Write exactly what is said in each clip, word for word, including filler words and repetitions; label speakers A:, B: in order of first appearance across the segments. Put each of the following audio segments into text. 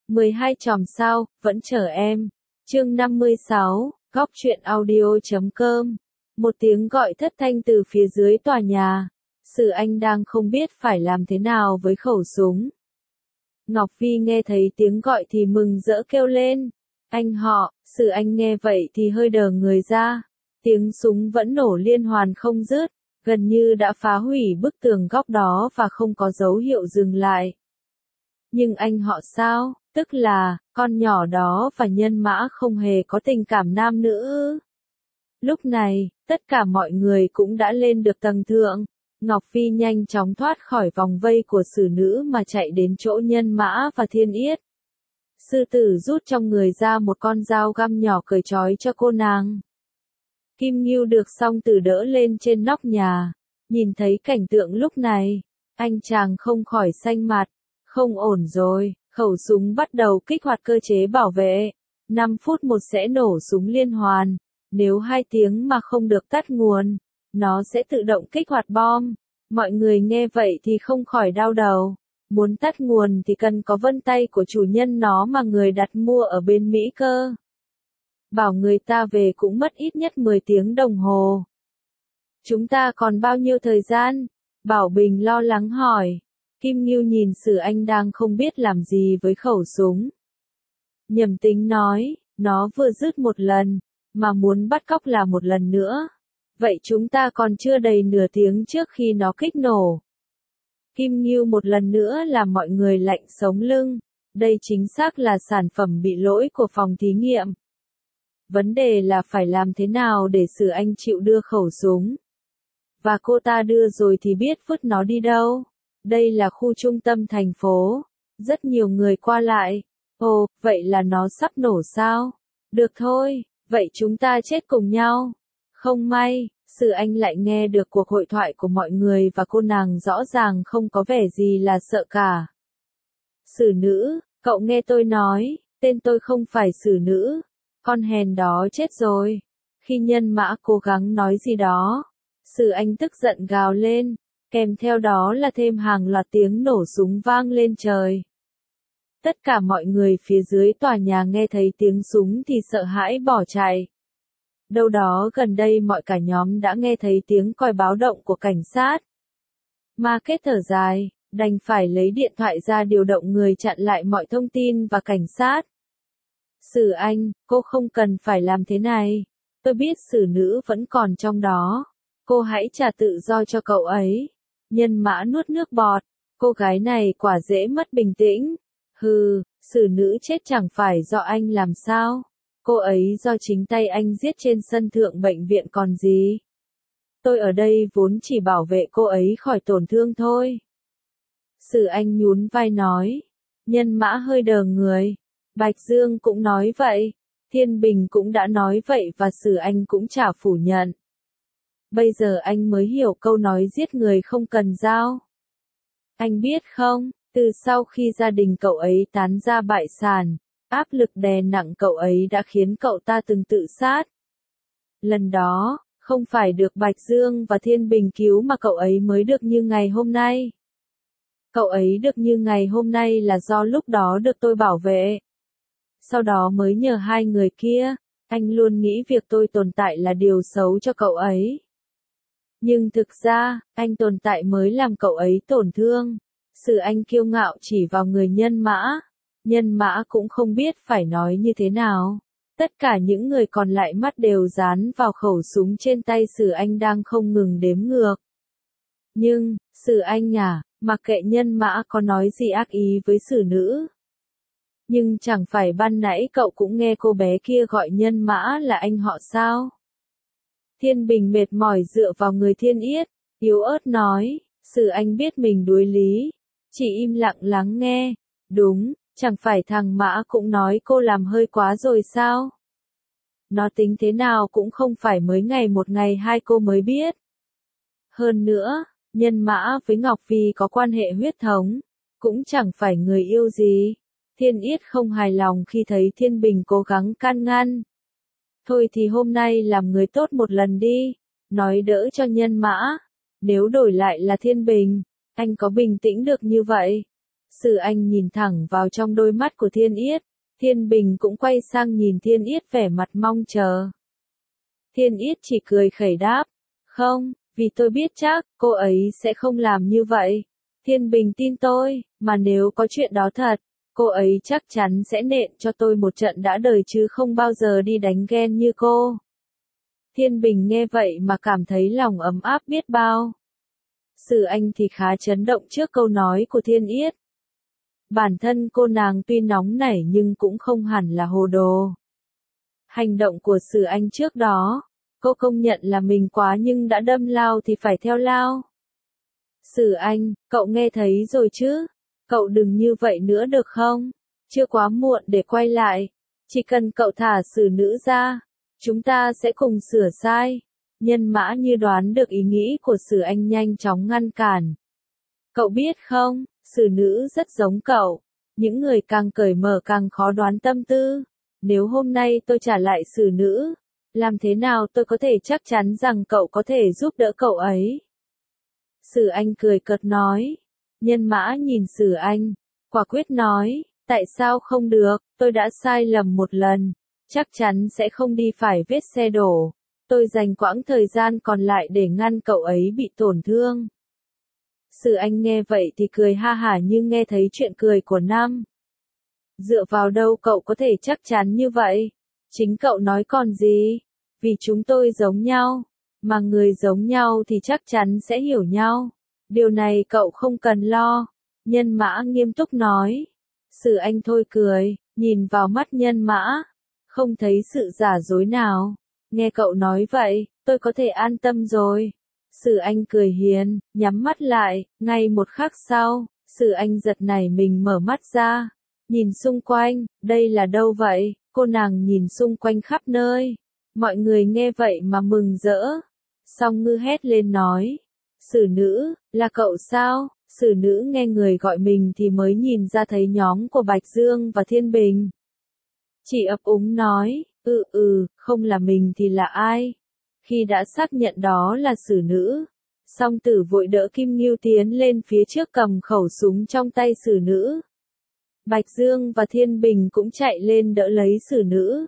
A: mười hai chòm sao, vẫn chờ em. Chương năm mươi sáu, góc truyện audio.com. Một tiếng gọi thất thanh từ phía dưới tòa nhà. Sử Anh đang không biết phải làm thế nào với khẩu súng. Ngọc Vi nghe thấy tiếng gọi thì mừng rỡ kêu lên. Anh họ, Sử Anh nghe vậy thì hơi đờ người ra. Tiếng súng vẫn nổ liên hoàn không dứt, gần như đã phá hủy bức tường góc đó và không có dấu hiệu dừng lại. Nhưng anh họ sao, tức là, con nhỏ đó và Nhân Mã không hề có tình cảm nam nữ. Lúc này, tất cả mọi người cũng đã lên được tầng thượng. Ngọc Vi nhanh chóng thoát khỏi vòng vây của sử nữ mà chạy đến chỗ Nhân Mã và Thiên Yết. Sư tử rút trong người ra một con dao găm nhỏ cởi trói cho cô nàng. Kim Ngưu được song tử đỡ lên trên nóc nhà. Nhìn thấy cảnh tượng lúc này, anh chàng không khỏi xanh mặt. Không ổn rồi, khẩu súng bắt đầu kích hoạt cơ chế bảo vệ. năm phút một sẽ nổ súng liên hoàn. Nếu hai tiếng mà không được tắt nguồn, nó sẽ tự động kích hoạt bom. Mọi người nghe vậy thì không khỏi đau đầu. Muốn tắt nguồn thì cần có vân tay của chủ nhân nó mà người đặt mua ở bên Mỹ cơ. Bảo người ta về cũng mất ít nhất mười tiếng đồng hồ. Chúng ta còn bao nhiêu thời gian? Bảo Bình lo lắng hỏi. Kim Ngưu nhìn Sử Anh đang không biết làm gì với khẩu súng. Nhầm tính nói, nó vừa dứt một lần, mà muốn bắt cóc là một lần nữa. Vậy chúng ta còn chưa đầy nửa tiếng trước khi nó kích nổ. Kim Ngưu một lần nữa làm mọi người lạnh sống lưng. Đây chính xác là sản phẩm bị lỗi của phòng thí nghiệm. Vấn đề là phải làm thế nào để Sử Anh chịu đưa khẩu súng. Và cô ta đưa rồi thì biết vứt nó đi đâu. Đây là khu trung tâm thành phố. Rất nhiều người qua lại. Ồ, vậy là nó sắp nổ sao? Được thôi, vậy chúng ta chết cùng nhau. Không may, Sử Anh lại nghe được cuộc hội thoại của mọi người và cô nàng rõ ràng không có vẻ gì là sợ cả. Sử nữ, cậu nghe tôi nói, tên tôi không phải Sử nữ. Con hèn đó chết rồi. Khi Nhân Mã cố gắng nói gì đó, Sử Anh tức giận gào lên, kèm theo đó là thêm hàng loạt tiếng nổ súng vang lên trời. Tất cả mọi người phía dưới tòa nhà nghe thấy tiếng súng thì sợ hãi bỏ chạy. Đâu đó gần đây mọi cả nhóm đã nghe thấy tiếng còi báo động của cảnh sát. Ma Kết thở dài, đành phải lấy điện thoại ra điều động người chặn lại mọi thông tin và cảnh sát. Sử Anh, cô không cần phải làm thế này. Tôi biết Sử nữ vẫn còn trong đó. Cô hãy trả tự do cho cậu ấy. Nhân Mã nuốt nước bọt. Cô gái này quả dễ mất bình tĩnh. Hừ, Sử nữ chết chẳng phải do anh làm sao. Cô ấy do chính tay anh giết trên sân thượng bệnh viện còn gì. Tôi ở đây vốn chỉ bảo vệ cô ấy khỏi tổn thương thôi. Sử Anh nhún vai nói. Nhân Mã hơi đờ người. Bạch Dương cũng nói vậy. Thiên Bình cũng đã nói vậy và Sử Anh cũng chả phủ nhận. Bây giờ anh mới hiểu câu nói giết người không cần dao. Anh biết không, từ sau khi gia đình cậu ấy tán ra bại sản, áp lực đè nặng cậu ấy đã khiến cậu ta từng tự sát. Lần đó, không phải được Bạch Dương và Thiên Bình cứu mà cậu ấy mới được như ngày hôm nay. Cậu ấy được như ngày hôm nay là do lúc đó được tôi bảo vệ. Sau đó mới nhờ hai người kia, anh luôn nghĩ việc tôi tồn tại là điều xấu cho cậu ấy. Nhưng thực ra, anh tồn tại mới làm cậu ấy tổn thương. Sử Anh kiêu ngạo chỉ vào người Nhân Mã. Nhân Mã cũng không biết phải nói như thế nào. Tất cả những người còn lại mắt đều dán vào khẩu súng trên tay Sử Anh đang không ngừng đếm ngược. Nhưng, Sử Anh à, mặc kệ Nhân Mã có nói gì ác ý với sử nữ. Nhưng chẳng phải ban nãy cậu cũng nghe cô bé kia gọi Nhân Mã là anh họ sao? Thiên Bình mệt mỏi dựa vào người Thiên Yết, yếu ớt nói, Sử Anh biết mình đuối lý, chỉ im lặng lắng nghe. Đúng, chẳng phải thằng Mã cũng nói cô làm hơi quá rồi sao? Nó tính thế nào cũng không phải mới ngày một ngày hai cô mới biết. Hơn nữa, Nhân Mã với Ngọc Vi có quan hệ huyết thống, cũng chẳng phải người yêu gì. Thiên Yết không hài lòng khi thấy Thiên Bình cố gắng can ngăn. Thôi thì hôm nay làm người tốt một lần đi, nói đỡ cho Nhân Mã. Nếu đổi lại là Thiên Bình, anh có bình tĩnh được như vậy? Sử Anh nhìn thẳng vào trong đôi mắt của Thiên Yết, Thiên Bình cũng quay sang nhìn Thiên Yết vẻ mặt mong chờ. Thiên Yết chỉ cười khẩy đáp, không, vì tôi biết chắc, cô ấy sẽ không làm như vậy. Thiên Bình tin tôi, mà nếu có chuyện đó thật, cô ấy chắc chắn sẽ nện cho tôi một trận đã đời chứ không bao giờ đi đánh ghen như cô. Thiên Bình nghe vậy mà cảm thấy lòng ấm áp biết bao. Sử Anh thì khá chấn động trước câu nói của Thiên Yết. Bản thân cô nàng tuy nóng nảy nhưng cũng không hẳn là hồ đồ. Hành động của Sử Anh trước đó, cô công nhận là mình quá nhưng đã đâm lao thì phải theo lao. Sử Anh, cậu nghe thấy rồi chứ? Cậu đừng như vậy nữa được không? Chưa quá muộn để quay lại. Chỉ cần cậu thả Sử Nữ ra, chúng ta sẽ cùng sửa sai. Nhân Mã như đoán được ý nghĩ của Sử Anh nhanh chóng ngăn cản. Cậu biết không, Sử Nữ rất giống cậu. Những người càng cởi mở càng khó đoán tâm tư. Nếu hôm nay tôi trả lại Sử Nữ, làm thế nào tôi có thể chắc chắn rằng cậu có thể giúp đỡ cậu ấy? Sử Anh cười cợt nói. Nhân Mã nhìn Sử Anh, quả quyết nói, tại sao không được, tôi đã sai lầm một lần, chắc chắn sẽ không đi phải vết xe đổ. Tôi dành quãng thời gian còn lại để ngăn cậu ấy bị tổn thương. Sử Anh nghe vậy thì cười ha hả nhưng nghe thấy chuyện cười của Nam. Dựa vào đâu cậu có thể chắc chắn như vậy? Chính cậu nói còn gì? Vì chúng tôi giống nhau, mà người giống nhau thì chắc chắn sẽ hiểu nhau. Điều này cậu không cần lo. Nhân Mã nghiêm túc nói. Sử Anh thôi cười, nhìn vào mắt Nhân Mã, không thấy sự giả dối nào. Nghe cậu nói vậy, tôi có thể an tâm rồi. Sử Anh cười hiền, nhắm mắt lại, ngay một khắc sau, Sử Anh giật nảy mình mở mắt ra. Nhìn xung quanh, đây là đâu vậy? Cô nàng nhìn xung quanh khắp nơi. Mọi người nghe vậy mà mừng rỡ. Song Ngư hét lên nói. Sử Nữ, là cậu sao? Sử Nữ nghe người gọi mình thì mới nhìn ra thấy nhóm của Bạch Dương và Thiên Bình. Chỉ ấp úng nói, ừ ừ, không là mình thì là ai? Khi đã xác nhận đó là Sử Nữ, Song Tử vội đỡ Kim Ngưu tiến lên phía trước cầm khẩu súng trong tay Sử Nữ. Bạch Dương và Thiên Bình cũng chạy lên đỡ lấy Sử Nữ.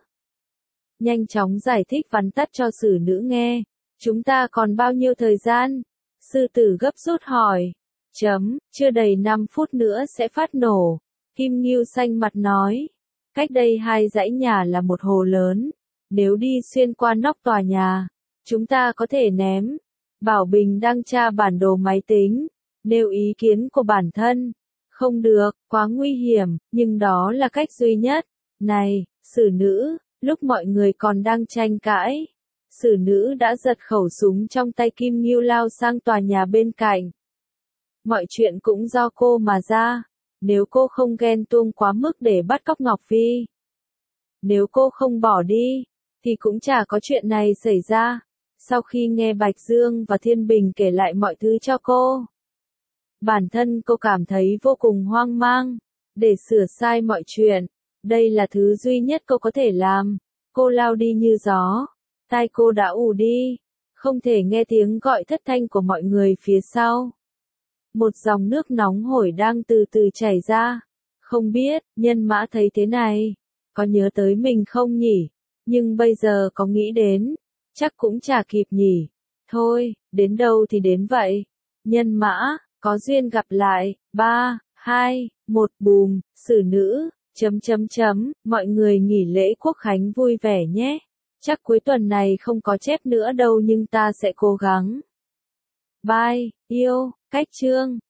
A: Nhanh chóng giải thích vắn tắt cho Sử Nữ nghe. Chúng ta còn bao nhiêu thời gian? Sư tử gấp rút hỏi. Chấm, chưa đầy năm phút nữa sẽ phát nổ. Kim Ngưu xanh mặt nói. Cách đây hai dãy nhà là một hồ lớn. Nếu đi xuyên qua nóc tòa nhà, chúng ta có thể ném. Bảo Bình đang tra bản đồ máy tính, nêu ý kiến của bản thân. Không được, quá nguy hiểm, nhưng đó là cách duy nhất. Này, Sử Nữ, lúc mọi người còn đang tranh cãi, Sử Nữ đã giật khẩu súng trong tay Kim Ngưu lao sang tòa nhà bên cạnh. Mọi chuyện cũng do cô mà ra. Nếu cô không ghen tuông quá mức để bắt cóc Ngọc Phi, nếu cô không bỏ đi, thì cũng chả có chuyện này xảy ra. Sau khi nghe Bạch Dương và Thiên Bình kể lại mọi thứ cho cô, bản thân cô cảm thấy vô cùng hoang mang. Để sửa sai mọi chuyện, đây là thứ duy nhất cô có thể làm. Cô lao đi như gió, tai cô đã ù đi, không thể nghe tiếng gọi thất thanh của mọi người phía sau. Một dòng nước nóng hổi đang từ từ chảy ra. Không biết, Nhân Mã thấy thế này, có nhớ tới mình không nhỉ? Nhưng bây giờ có nghĩ đến, chắc cũng chả kịp nhỉ. Thôi, đến đâu thì đến vậy. Nhân Mã, có duyên gặp lại. Ba, hai, một bùm, Sử Nữ, chấm chấm chấm, mọi người nghỉ lễ Quốc Khánh vui vẻ nhé. Chắc cuối tuần này không có chép nữa đâu nhưng ta sẽ cố gắng. Bye, yêu, cách chương.